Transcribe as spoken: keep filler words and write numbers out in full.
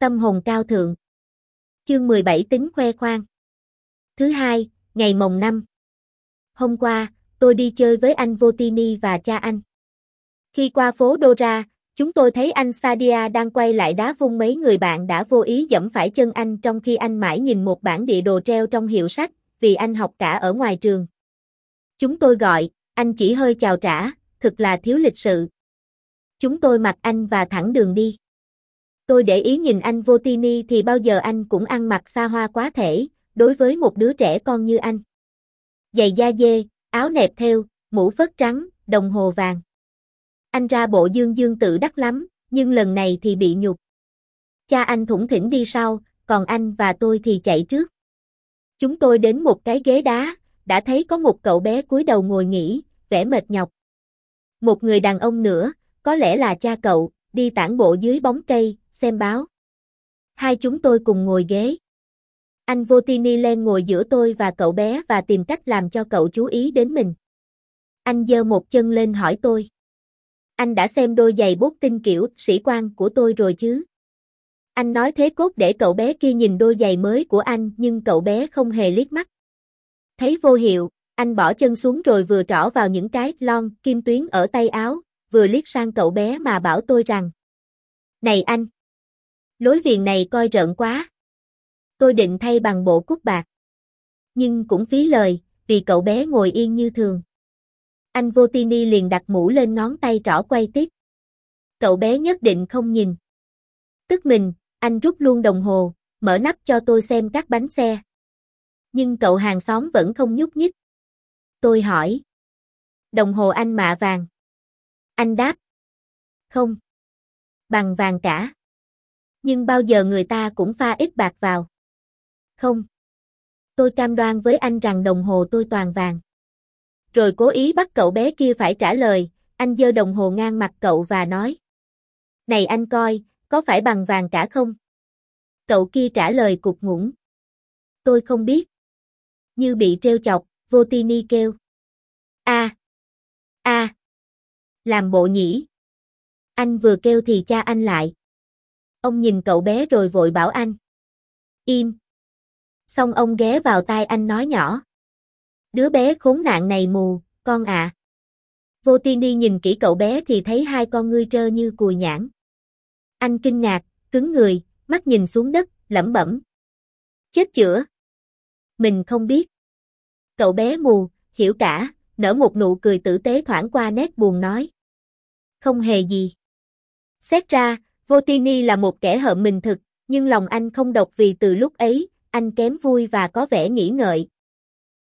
Tâm hồn cao thượng. Chương mười bảy tính khoe khoang. Thứ hai, ngày mồng năm. Hôm qua, tôi đi chơi với anh Votini và cha anh. Khi qua phố Dora, chúng tôi thấy anh Sadia đang quay lại đá vung mấy người bạn đã vô ý giẫm phải chân anh trong khi anh mãi nhìn một bản địa đồ treo trong hiệu sách, vì anh học cả ở ngoài trường. Chúng tôi gọi, anh chỉ hơi chào trả, thực là thiếu lịch sự. Chúng tôi mặc anh và thẳng đường đi. Tôi để ý nhìn anh Votini thì bao giờ anh cũng ăn mặc xa hoa quá thể, đối với một đứa trẻ con như anh. Giày da dê, áo nẹp thêu, mũ phớt trắng, đồng hồ vàng. Anh ra bộ dương dương tự đắc lắm, nhưng lần này thì bị nhục. Cha anh thủng thỉnh đi sau, còn anh và tôi thì chạy trước. Chúng tôi đến một cái ghế đá, đã thấy có một cậu bé cúi đầu ngồi nghỉ, vẻ mệt nhọc. Một người đàn ông nữa, có lẽ là cha cậu, đi tản bộ dưới bóng cây, xem báo. Hai chúng tôi cùng ngồi ghế. Anh Votini lên ngồi giữa tôi và cậu bé và tìm cách làm cho cậu chú ý đến mình. Anh giơ một chân lên hỏi tôi. Anh đã xem đôi giày bốt tinh kiểu sĩ quan của tôi rồi chứ? Anh nói thế cốt để cậu bé kia nhìn đôi giày mới của anh nhưng cậu bé không hề liếc mắt. Thấy vô hiệu, anh bỏ chân xuống rồi vừa trỏ vào những cái lon kim tuyến ở tay áo, vừa liếc sang cậu bé mà bảo tôi rằng: Này anh! Lối viền này coi rợn quá. Tôi định thay bằng bộ cúc bạc. Nhưng cũng phí lời, vì cậu bé ngồi yên như thường. Anh Votini liền đặt mũ lên ngón tay trỏ quay tiếp. Cậu bé nhất định không nhìn. Tức mình, anh rút luôn đồng hồ, mở nắp cho tôi xem các bánh xe. Nhưng cậu hàng xóm vẫn không nhúc nhích. Tôi hỏi. Đồng hồ anh mạ vàng. Anh đáp. Không. Bằng vàng cả. Nhưng bao giờ người ta cũng pha ít bạc vào. Không. Tôi cam đoan với anh rằng đồng hồ tôi toàn vàng. Rồi cố ý bắt cậu bé kia phải trả lời, anh giơ đồng hồ ngang mặt cậu và nói. Này anh coi, có phải bằng vàng cả không? Cậu kia trả lời cục ngủng. Tôi không biết. Như bị trêu chọc, Votini kêu. A. A. Làm bộ nhỉ. Anh vừa kêu thì cha anh lại. Ông nhìn cậu bé rồi vội bảo anh. Im. Xong ông ghé vào tai anh nói nhỏ. Đứa bé khốn nạn này mù, con ạ. À. Votini nhìn kỹ cậu bé thì thấy hai con ngươi trơ như cùi nhãn. Anh kinh ngạc, cứng người, mắt nhìn xuống đất, lẩm bẩm. Chết chữa. Mình không biết. Cậu bé mù, hiểu cả, nở một nụ cười tử tế thoảng qua nét buồn nói. Không hề gì. Xét ra, Votini là một kẻ hợm mình thực, nhưng lòng anh không độc vì từ lúc ấy, anh kém vui và có vẻ nghĩ ngợi,